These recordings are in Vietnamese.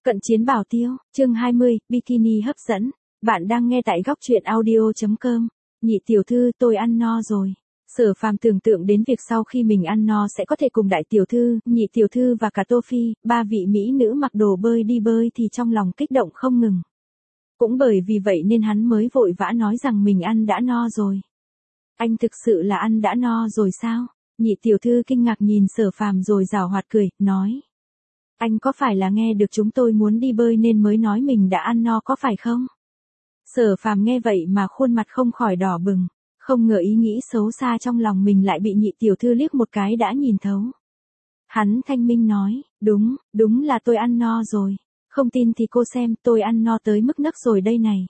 Cận chiến bảo tiêu, chương 20, bikini hấp dẫn. Bạn đang nghe tại góc truyện audio.com. Nhị tiểu thư, tôi ăn no rồi. Sở Phàm tưởng tượng đến việc sau khi mình ăn no sẽ có thể cùng đại tiểu thư, nhị tiểu thư và cả Tô Phi, ba vị mỹ nữ mặc đồ bơi đi bơi thì trong lòng kích động không ngừng. Cũng bởi vì vậy nên hắn mới vội vã nói rằng mình ăn đã no rồi. Anh thực sự là ăn đã no rồi sao? Nhị tiểu thư kinh ngạc nhìn Sở Phàm rồi giảo hoạt cười, nói. Anh có phải là nghe được chúng tôi muốn đi bơi nên mới nói mình đã ăn no có phải không? Sở Phàm nghe vậy mà khuôn mặt không khỏi đỏ bừng, không ngờ ý nghĩ xấu xa trong lòng mình lại bị nhị tiểu thư liếc một cái đã nhìn thấu. Hắn thanh minh nói, đúng là tôi ăn no rồi, không tin thì cô xem tôi ăn no tới mức nấc rồi đây này.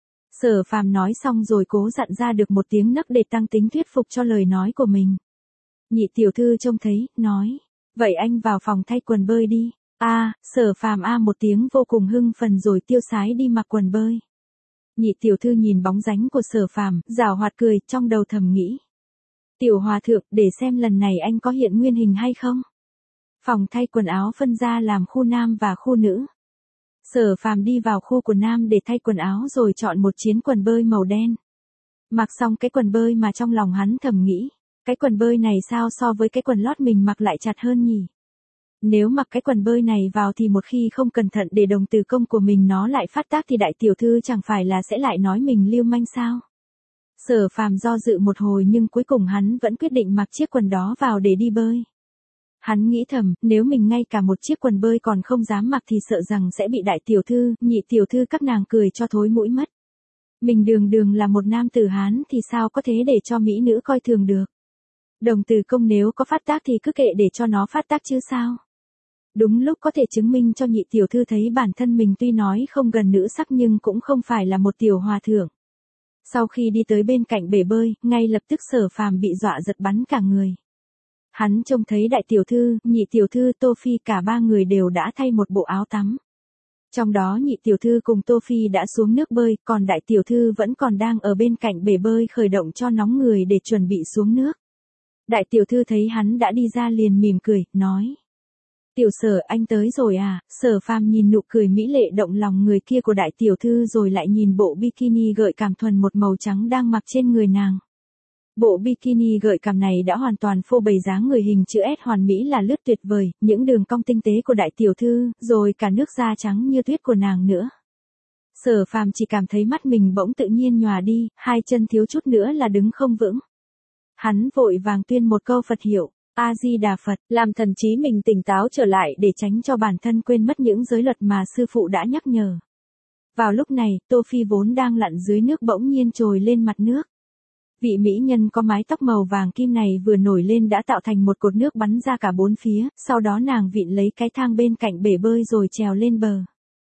Sở Phàm nói xong rồi cố dặn ra được một tiếng nấc để tăng tính thuyết phục cho lời nói của mình. Nhị tiểu thư trông thấy, nói. Vậy anh vào phòng thay quần bơi đi. Sở Phàm một tiếng vô cùng hưng phấn rồi tiêu sái đi mặc quần bơi. Nhị tiểu thư nhìn bóng dáng của Sở Phàm, giảo hoạt cười, trong đầu thầm nghĩ. Tiểu hòa thượng, để xem lần này anh có hiện nguyên hình hay không. Phòng thay quần áo phân ra làm khu nam và khu nữ. Sở Phàm đi vào khu của nam để thay quần áo rồi chọn một chiến quần bơi màu đen. Mặc xong cái quần bơi mà trong lòng hắn thầm nghĩ. Cái quần bơi này sao so với cái quần lót mình mặc lại chặt hơn nhỉ? Nếu mặc cái quần bơi này vào thì một khi không cẩn thận để đồng tử công của mình nó lại phát tác thì đại tiểu thư chẳng phải là sẽ lại nói mình lưu manh sao? Sở Phàm do dự một hồi nhưng cuối cùng hắn vẫn quyết định mặc chiếc quần đó vào để đi bơi. Hắn nghĩ thầm, nếu mình ngay cả một chiếc quần bơi còn không dám mặc thì sợ rằng sẽ bị đại tiểu thư, nhị tiểu thư các nàng cười cho thối mũi mất. Mình đường là một nam tử Hán thì sao có thế để cho mỹ nữ coi thường được. Đồng tử công nếu có phát tác thì cứ kệ để cho nó phát tác chứ sao. Đúng lúc có thể chứng minh cho nhị tiểu thư thấy bản thân mình tuy nói không gần nữ sắc nhưng cũng không phải là một tiểu hòa thượng. Sau khi đi tới bên cạnh bể bơi, ngay lập tức Sở Phàm bị dọa giật bắn cả người. Hắn trông thấy đại tiểu thư, nhị tiểu thư, Tô Phi cả ba người đều đã thay một bộ áo tắm. Trong đó nhị tiểu thư cùng Tô Phi đã xuống nước bơi, còn đại tiểu thư vẫn còn đang ở bên cạnh bể bơi khởi động cho nóng người để chuẩn bị xuống nước. Đại tiểu thư thấy hắn đã đi ra liền mỉm cười, nói. Tiểu Sở, anh tới rồi à? Sở Phàm nhìn nụ cười mỹ lệ động lòng người kia của đại tiểu thư rồi lại nhìn bộ bikini gợi cảm thuần một màu trắng đang mặc trên người nàng. Bộ bikini gợi cảm này đã hoàn toàn phô bày dáng người hình chữ S hoàn mỹ là lướt tuyệt vời, những đường cong tinh tế của đại tiểu thư, rồi cả nước da trắng như tuyết của nàng nữa. Sở Phàm chỉ cảm thấy mắt mình bỗng tự nhiên nhòa đi, hai chân thiếu chút nữa là đứng không vững. Hắn vội vàng tuyên một câu Phật hiệu, A-di-đà Phật, làm thần trí mình tỉnh táo trở lại để tránh cho bản thân quên mất những giới luật mà sư phụ đã nhắc nhở. Vào lúc này, Tô Phi vốn đang lặn dưới nước bỗng nhiên trồi lên mặt nước. Vị mỹ nhân có mái tóc màu vàng kim này vừa nổi lên đã tạo thành một cột nước bắn ra cả bốn phía, sau đó nàng vịn lấy cái thang bên cạnh bể bơi rồi trèo lên bờ.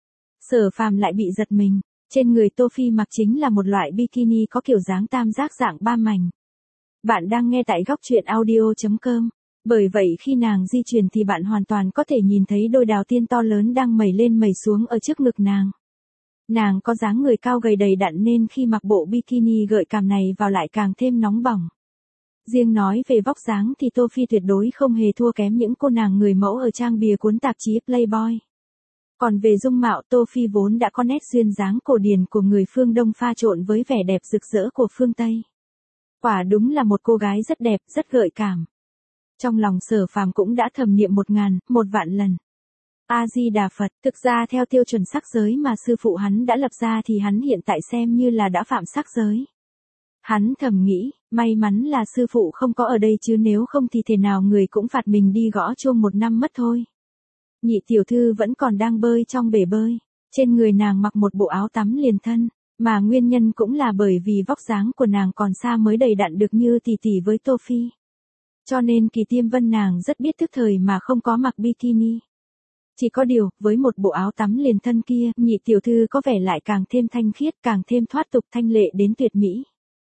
Sở Phàm lại bị giật mình, trên người Tô Phi mặc chính là một loại bikini có kiểu dáng tam giác dạng ba mảnh. Bạn đang nghe tại góc truyện audio.com. Bởi vậy khi nàng di chuyển thì bạn hoàn toàn có thể nhìn thấy đôi đào tiên to lớn đang mẩy lên mẩy xuống ở trước ngực nàng. Nàng có dáng người cao gầy đầy đặn nên khi mặc bộ bikini gợi cảm này vào lại càng thêm nóng bỏng. Riêng nói về vóc dáng thì Tô Phi tuyệt đối không hề thua kém những cô nàng người mẫu ở trang bìa cuốn tạp chí Playboy. Còn về dung mạo, Tô Phi vốn đã có nét duyên dáng cổ điển của người phương Đông pha trộn với vẻ đẹp rực rỡ của phương Tây. Quả đúng là một cô gái rất đẹp, rất gợi cảm. Trong lòng Sở Phàm cũng đã thầm niệm 1.000.000 lần. A-di-đà Phật, thực ra theo tiêu chuẩn sắc giới mà sư phụ hắn đã lập ra thì hắn hiện tại xem như là đã phạm sắc giới. Hắn thầm nghĩ, may mắn là sư phụ không có ở đây chứ nếu không thì thế nào người cũng phạt mình đi gõ chuông 1 năm mất thôi. Nhị tiểu thư vẫn còn đang bơi trong bể bơi, trên người nàng mặc một bộ áo tắm liền thân. Mà nguyên nhân cũng là bởi vì vóc dáng của nàng còn xa mới đầy đặn được như tỷ tỷ với Tô Phi. Cho nên Kỳ Tiêm Vân nàng rất biết thức thời mà không có mặc bikini. Chỉ có điều, với một bộ áo tắm liền thân kia, nhị tiểu thư có vẻ lại càng thêm thanh khiết, càng thêm thoát tục thanh lệ đến tuyệt mỹ.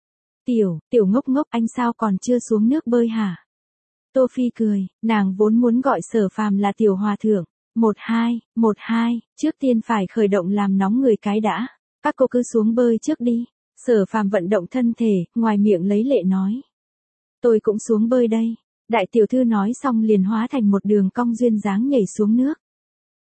Tiểu ngốc ngốc, anh sao còn chưa xuống nước bơi hả? Tô Phi cười, nàng vốn muốn gọi Sở Phàm là tiểu hòa thượng. 1-2, trước tiên phải khởi động làm nóng người cái đã. Các cô cứ xuống bơi trước đi. Sở Phàm vận động thân thể, ngoài miệng lấy lệ nói. Tôi cũng xuống bơi đây. Đại tiểu thư nói xong liền hóa thành một đường cong duyên dáng nhảy xuống nước.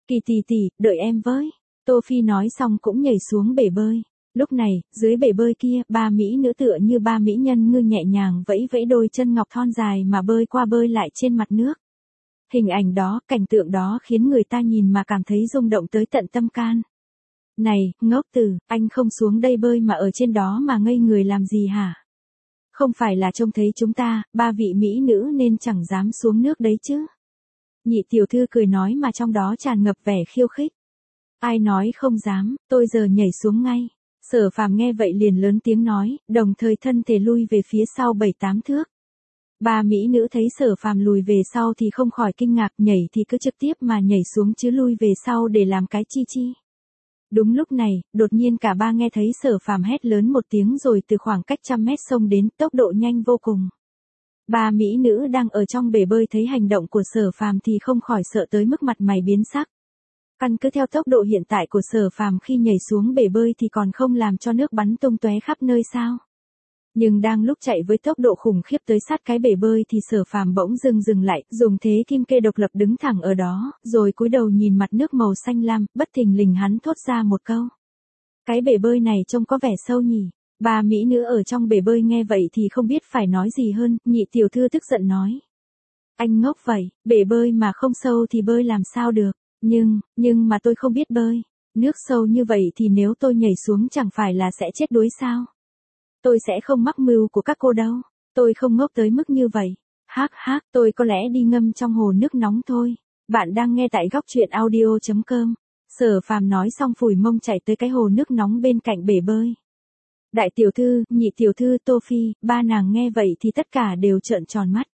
Kỳ tỷ tỷ, đợi em với. Tô Phi nói xong cũng nhảy xuống bể bơi. Lúc này, dưới bể bơi kia, ba mỹ nữ tựa như ba mỹ nhân ngư nhẹ nhàng vẫy vẫy đôi chân ngọc thon dài mà bơi qua bơi lại trên mặt nước. Hình ảnh đó, cảnh tượng đó khiến người ta nhìn mà cảm thấy rung động tới tận tâm can. Này, ngốc tử, anh không xuống đây bơi mà ở trên đó mà ngây người làm gì hả? Không phải là trông thấy chúng ta, ba vị mỹ nữ nên chẳng dám xuống nước đấy chứ. Nhị tiểu thư cười nói mà trong đó tràn ngập vẻ khiêu khích. Ai nói không dám, tôi giờ nhảy xuống ngay. Sở Phàm nghe vậy liền lớn tiếng nói, đồng thời thân thể lui về phía sau 7-8 thước. Ba mỹ nữ thấy Sở Phàm lùi về sau thì không khỏi kinh ngạc, nhảy thì cứ trực tiếp mà nhảy xuống chứ lui về sau để làm cái chi chi. Đúng lúc này, đột nhiên cả ba nghe thấy Sở Phàm hét lớn một tiếng rồi từ khoảng cách trăm mét xông đến, tốc độ nhanh vô cùng. Ba mỹ nữ đang ở trong bể bơi thấy hành động của Sở Phàm thì không khỏi sợ tới mức mặt mày biến sắc. Căn cứ theo tốc độ hiện tại của Sở Phàm khi nhảy xuống bể bơi thì còn không làm cho nước bắn tung tóe khắp nơi sao? Nhưng đang lúc chạy với tốc độ khủng khiếp tới sát cái bể bơi thì Sở Phàm bỗng dừng lại, dùng thế kim kê độc lập đứng thẳng ở đó, rồi cúi đầu nhìn mặt nước màu xanh lam, bất thình lình hắn thốt ra một câu. Cái bể bơi này trông có vẻ sâu nhỉ? Ba mỹ nữ ở trong bể bơi nghe vậy thì không biết phải nói gì hơn, nhị tiểu thư tức giận nói. Anh ngốc vậy, bể bơi mà không sâu thì bơi làm sao được, nhưng mà tôi không biết bơi. Nước sâu như vậy thì nếu tôi nhảy xuống chẳng phải là sẽ chết đuối sao? Tôi sẽ không mắc mưu của các cô đâu, tôi không ngốc tới mức như vậy. Hắc, tôi có lẽ đi ngâm trong hồ nước nóng thôi. Bạn đang nghe tại góc truyện audio.com. Sở Phàm nói xong phủi mông chạy tới cái hồ nước nóng bên cạnh bể bơi. Đại tiểu thư, nhị tiểu thư, Tô Phi, ba nàng nghe vậy thì tất cả đều trợn tròn mắt.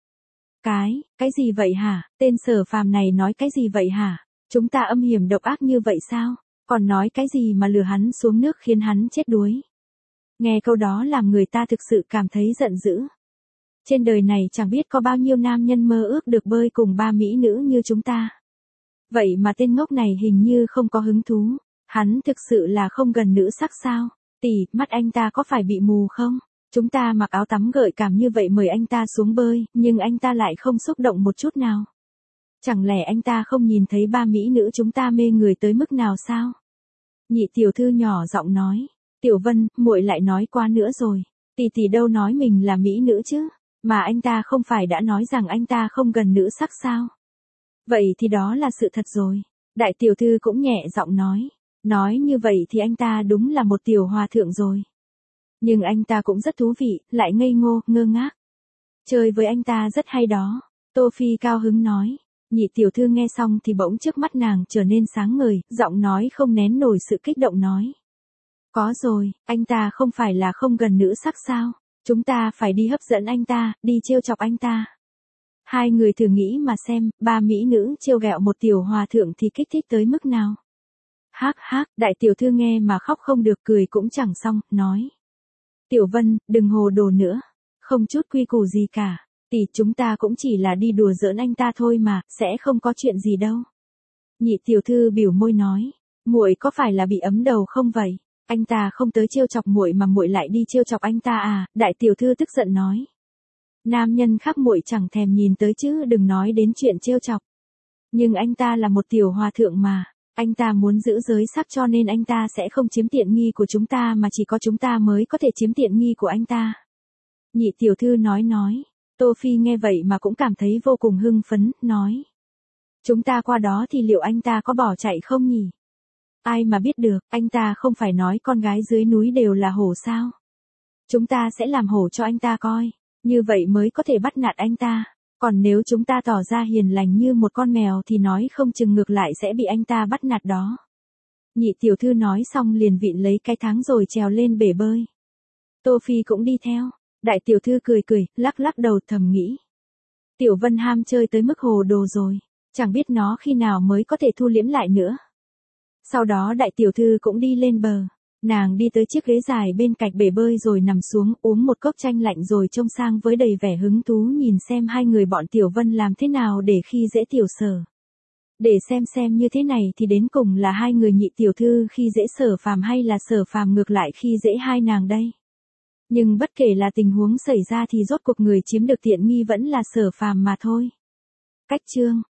Cái gì vậy hả? Tên Sở Phàm này nói cái gì vậy hả? Chúng ta âm hiểm độc ác như vậy sao? Còn nói cái gì mà lừa hắn xuống nước khiến hắn chết đuối? Nghe câu đó làm người ta thực sự cảm thấy giận dữ. Trên đời này chẳng biết có bao nhiêu nam nhân mơ ước được bơi cùng ba mỹ nữ như chúng ta. Vậy mà tên ngốc này hình như không có hứng thú. Hắn thực sự là không gần nữ sắc sao? Tỷ, mắt anh ta có phải bị mù không? Chúng ta mặc áo tắm gợi cảm như vậy mời anh ta xuống bơi, nhưng anh ta lại không xúc động một chút nào. Chẳng lẽ anh ta không nhìn thấy ba mỹ nữ chúng ta mê người tới mức nào sao? Nhị tiểu thư nhỏ giọng nói. Tiểu Vân, muội lại nói quá nữa rồi. Tỷ đâu nói mình là mỹ nữ chứ, mà anh ta không phải đã nói rằng anh ta không gần nữ sắc sao? Vậy thì đó là sự thật rồi. Đại tiểu thư cũng nhẹ giọng nói. Nói như vậy thì anh ta đúng là một tiểu hòa thượng rồi. Nhưng anh ta cũng rất thú vị, lại ngây ngô, ngơ ngác. Chơi với anh ta rất hay đó. Tô Phi cao hứng nói. Nhị tiểu thư nghe xong thì bỗng trước mắt nàng trở nên sáng ngời, giọng nói không nén nổi sự kích động nói. Có rồi, anh ta không phải là không gần nữ sắc sao? Chúng ta phải đi hấp dẫn anh ta, đi trêu chọc anh ta. Hai người thử nghĩ mà xem, ba mỹ nữ trêu ghẹo một tiểu hòa thượng thì kích thích tới mức nào? Hắc, đại tiểu thư nghe mà khóc không được, cười cũng chẳng xong, nói. Tiểu Vân, đừng hồ đồ nữa. Không chút quy củ gì cả. Tỷ, chúng ta cũng chỉ là đi đùa giỡn anh ta thôi mà, sẽ không có chuyện gì đâu. Nhị tiểu thư biểu môi nói. Muội có phải là bị ấm đầu không vậy? Anh ta không tới trêu chọc muội mà muội lại đi trêu chọc anh ta à? Đại tiểu thư tức giận nói. Nam nhân khác muội chẳng thèm nhìn tới chứ đừng nói đến chuyện trêu chọc. Nhưng anh ta là một tiểu hòa thượng mà. Anh ta muốn giữ giới sắc cho nên anh ta sẽ không chiếm tiện nghi của chúng ta mà chỉ có chúng ta mới có thể chiếm tiện nghi của anh ta. Nhị tiểu thư nói. Tô Phi nghe vậy mà cũng cảm thấy vô cùng hưng phấn, nói. Chúng ta qua đó thì liệu anh ta có bỏ chạy không nhỉ? Ai mà biết được, anh ta không phải nói con gái dưới núi đều là hổ sao? Chúng ta sẽ làm hổ cho anh ta coi, như vậy mới có thể bắt nạt anh ta. Còn nếu chúng ta tỏ ra hiền lành như một con mèo thì nói không chừng ngược lại sẽ bị anh ta bắt nạt đó. Nhị tiểu thư nói xong liền vịn lấy cái tháng rồi trèo lên bể bơi. Tô Phi cũng đi theo. Đại tiểu thư cười, lắc đầu thầm nghĩ. Tiểu Vân ham chơi tới mức hồ đồ rồi, chẳng biết nó khi nào mới có thể thu liễm lại nữa. Sau đó đại tiểu thư cũng đi lên bờ. Nàng đi tới chiếc ghế dài bên cạnh bể bơi rồi nằm xuống uống một cốc chanh lạnh rồi trông sang với đầy vẻ hứng thú nhìn xem hai người bọn Tiểu Vân làm thế nào để khi dễ Tiểu Sở. Để xem như thế này thì đến cùng là hai người nhị tiểu thư khi dễ Sở Phàm hay là Sở Phàm ngược lại khi dễ hai nàng đây. Nhưng bất kể là tình huống xảy ra thì rốt cuộc người chiếm được tiện nghi vẫn là Sở Phàm mà thôi. Cách chương